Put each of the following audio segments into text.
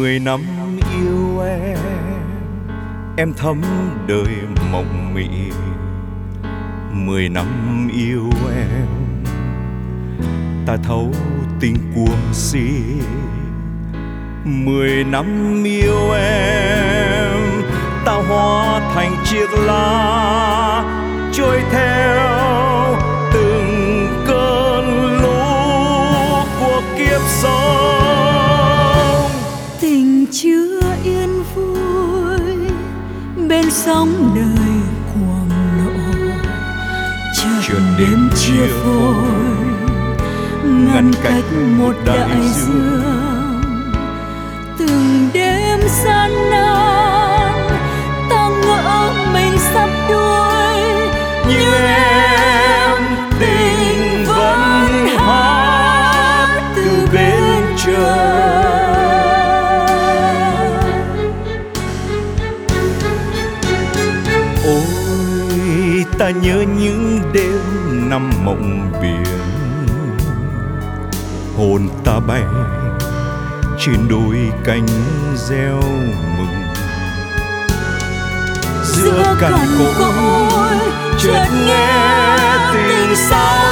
10 năm yêu em thấm đời mộng mị. 10 năm yêu em, ta thấu tình cuồng si. 10 năm yêu em, ta hóa thành chiếc lá trôi theo từng cơn lũ của kiếp sống. Tình chưa yên vui bên sóng đời cuồng nộ, chợt đêm chia phôi ngăn cách một đại dương. Từng đêm gian nan ta ngỡ mình sắp đuối, nhưng em tình vẫn hát từ bên trời. Ôi ta nhớ những đêm năm mộng biển, hồn ta bay trên đôi cánh gieo mừng. Giữa cằn cỗi chợt nghe tình sao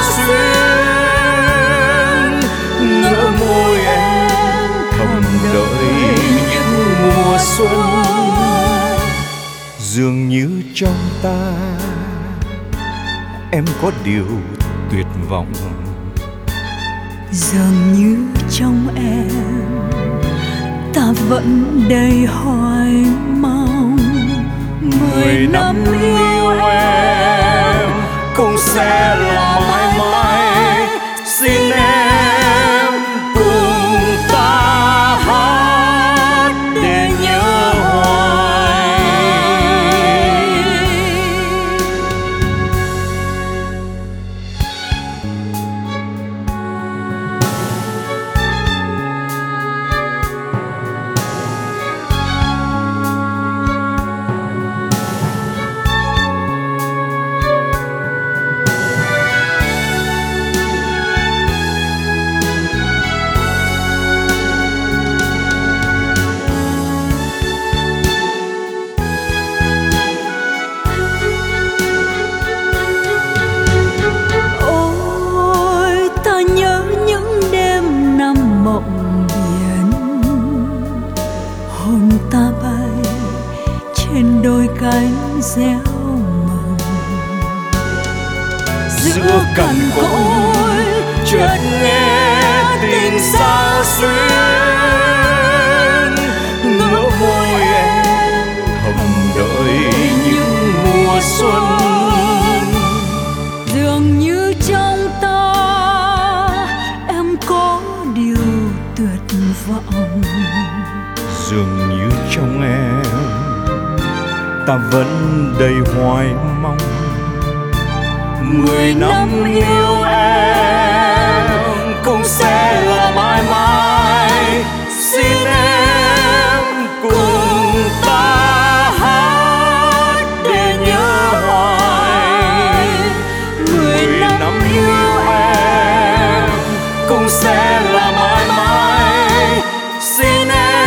xuyên, ngỡ môi em thầm đợi những mùa xuân. Dường như trong ta em có điều tuyệt vọng, dường như trong em ta vẫn đầy hoài mong. 10 năm yêu em cũng sẽ là mãi mãi. Xin em cùng ta hát để nhớ hoài. Ta bay trên đôi cánh gieo mừng. Giữa cằn cỗi chợt nghe tình sao xuyên, ngỡ môi em thầm đợi những mùa xuân. Dường như trong ta em có điều tuyệt vọng, dường như trong em ta vẫn đầy hoài mong. 10 năm yêu em cũng sẽ là mãi mãi. Xin em cùng ta hát để nhớ hoài. 10 năm yêu em cũng sẽ là mãi mãi. Xin em